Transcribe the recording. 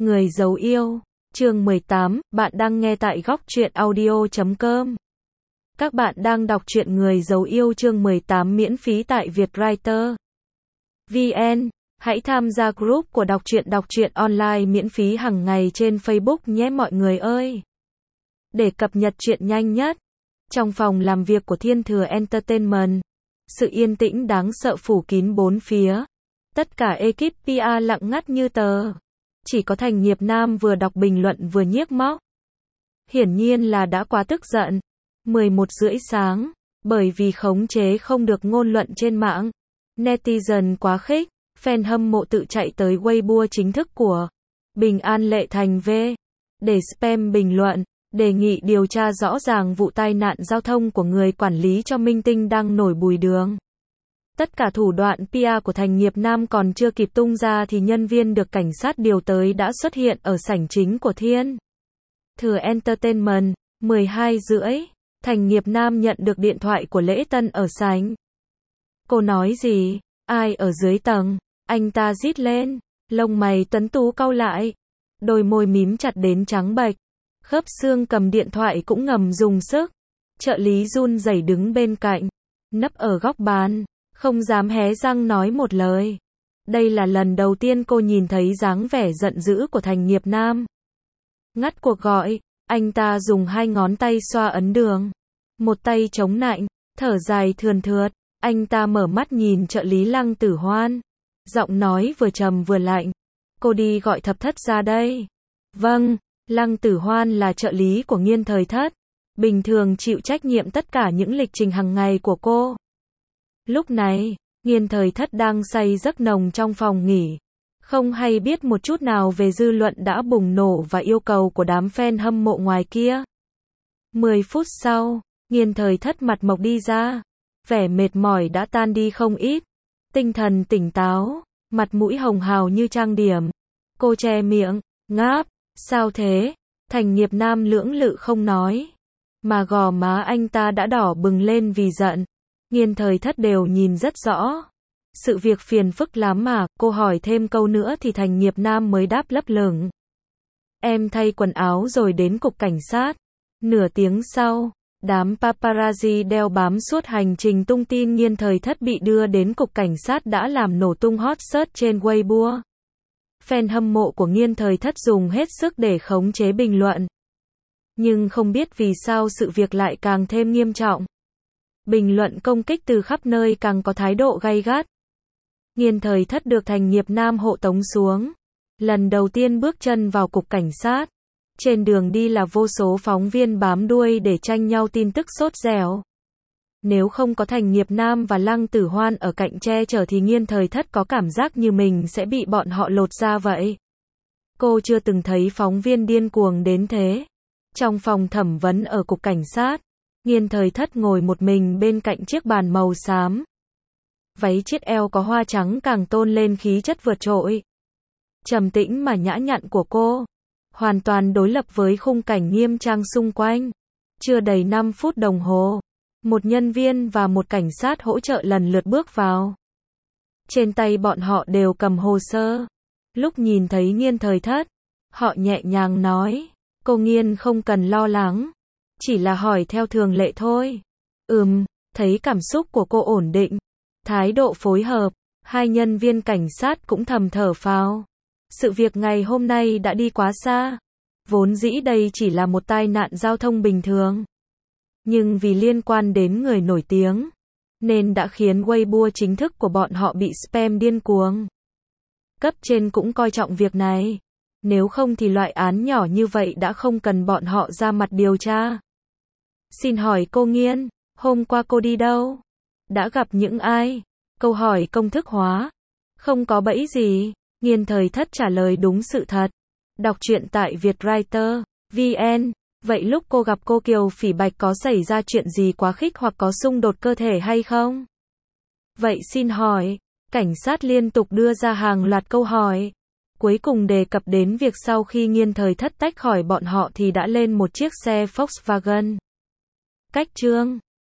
Người giấu yêu, chương 18, bạn đang nghe tại góc truyện audio.com. Các bạn đang đọc truyện Người giấu yêu chương 18 miễn phí tại Vietwriter VN. Hãy tham gia group của đọc truyện online miễn phí hàng ngày trên Facebook nhé mọi người ơi. Để cập nhật truyện nhanh nhất, trong phòng làm việc của Thiên Thừa Entertainment, sự yên tĩnh đáng sợ phủ kín bốn phía. Tất cả ekip PR lặng ngắt như tờ. Chỉ có Thành Nghiệp Nam vừa đọc bình luận vừa nhiếc móc. Hiển nhiên là đã quá tức giận. 11:30 sáng, bởi vì khống chế không được ngôn luận trên mạng. Netizen quá khích, fan hâm mộ tự chạy tới Weibo chính thức của Bình An Lệ Thành V. Để spam bình luận, đề nghị điều tra rõ ràng vụ tai nạn giao thông của người quản lý cho minh tinh đang nổi bùi đường. Tất cả thủ đoạn PR của Thành Nghiệp Nam còn chưa kịp tung ra thì nhân viên được cảnh sát điều tới đã xuất hiện ở sảnh chính của Thiên Thừa Entertainment. 12:30, Thành Nghiệp Nam nhận được điện thoại của Lễ Tân ở sảnh. Cô nói gì? Ai ở dưới tầng? Anh ta rít lên, lông mày tuấn tú cau lại, đôi môi mím chặt đến trắng bệch, khớp xương cầm điện thoại cũng ngầm dùng sức. Trợ lý run rẩy đứng bên cạnh, nấp ở góc bàn, không dám hé răng nói một lời. Đây là lần đầu tiên cô nhìn thấy dáng vẻ giận dữ của Thành Nghiệp Nam. Ngắt cuộc gọi, anh ta dùng hai ngón tay xoa ấn đường, một tay chống nạnh, thở dài thườn thượt. Anh ta mở mắt nhìn trợ lý Lăng Tử Hoan, giọng nói vừa trầm vừa lạnh. Cô đi gọi Thập Thất ra đây. Vâng, Lăng Tử Hoan là trợ lý của Nghiên Thời Thất, bình thường chịu trách nhiệm tất cả những lịch trình hàng ngày của cô. Lúc này, Nghiên Thời Thất đang say giấc nồng trong phòng nghỉ, không hay biết một chút nào về dư luận đã bùng nổ và yêu cầu của đám fan hâm mộ ngoài kia. 10 phút sau, Nghiên Thời Thất mặt mộc đi ra, vẻ mệt mỏi đã tan đi không ít, tinh thần tỉnh táo, mặt mũi hồng hào như trang điểm. Cô che miệng, ngáp, sao thế? Thành Nghiệp Nam lưỡng lự không nói, mà gò má anh ta đã đỏ bừng lên vì giận. Nghiên Thời Thất đều nhìn rất rõ. Sự việc phiền phức lắm mà, cô hỏi thêm câu nữa thì Thành Nghiệp Nam mới đáp lấp lửng. Em thay quần áo rồi đến cục cảnh sát. Nửa tiếng sau, đám paparazzi đeo bám suốt hành trình tung tin Nghiên Thời Thất bị đưa đến cục cảnh sát đã làm nổ tung hot search trên Weibo. Fan hâm mộ của Nghiên Thời Thất dùng hết sức để khống chế bình luận. Nhưng không biết vì sao sự việc lại càng thêm nghiêm trọng. Bình luận công kích từ khắp nơi càng có thái độ gay gắt. Nghiên Thời Thất được Thành Nghiệp Nam hộ tống xuống. Lần đầu tiên bước chân vào cục cảnh sát. Trên đường đi là vô số phóng viên bám đuôi để tranh nhau tin tức sốt dẻo. Nếu không có Thành Nghiệp Nam và Lăng Tử Hoan ở cạnh che chở thì Nghiên Thời Thất có cảm giác như mình sẽ bị bọn họ lột ra vậy. Cô chưa từng thấy phóng viên điên cuồng đến thế. Trong phòng thẩm vấn ở cục cảnh sát, Nghiên Thời Thất ngồi một mình bên cạnh chiếc bàn màu xám. Váy chiết eo có hoa trắng càng tôn lên khí chất vượt trội. Trầm tĩnh mà nhã nhặn của cô, hoàn toàn đối lập với khung cảnh nghiêm trang xung quanh. Chưa đầy 5 phút đồng hồ, một nhân viên và một cảnh sát hỗ trợ lần lượt bước vào. Trên tay bọn họ đều cầm hồ sơ. Lúc nhìn thấy Nghiên Thời Thất, họ nhẹ nhàng nói, cô Nghiên không cần lo lắng, chỉ là hỏi theo thường lệ thôi. Thấy cảm xúc của cô ổn định, thái độ phối hợp, hai nhân viên cảnh sát cũng thầm thở phào. Sự việc ngày hôm nay đã đi quá xa. Vốn dĩ đây chỉ là một tai nạn giao thông bình thường. Nhưng vì liên quan đến người nổi tiếng, nên đã khiến Weibo chính thức của bọn họ bị spam điên cuồng. Cấp trên cũng coi trọng việc này. Nếu không thì loại án nhỏ như vậy đã không cần bọn họ ra mặt điều tra. Xin hỏi cô Nghiên, hôm qua cô đi đâu? Đã gặp những ai? Câu hỏi công thức hóa. Không có bẫy gì. Nghiên Thời Thất trả lời đúng sự thật. Đọc truyện tại Vietwriter VN. Vậy lúc cô gặp cô Kiều Phỉ Bạch có xảy ra chuyện gì quá khích hoặc có xung đột cơ thể hay không? Vậy xin hỏi. Cảnh sát liên tục đưa ra hàng loạt câu hỏi. Cuối cùng đề cập đến việc sau khi Nghiên Thời Thất tách khỏi bọn họ thì đã lên một chiếc xe Volkswagen. Cách chương